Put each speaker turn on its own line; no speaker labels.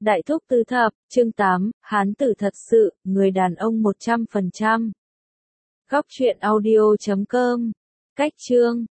Đại thúc tứ thập, chương 8, hán tử thật sự, người đàn ông 100%. Góc truyện audio.com. Cách chương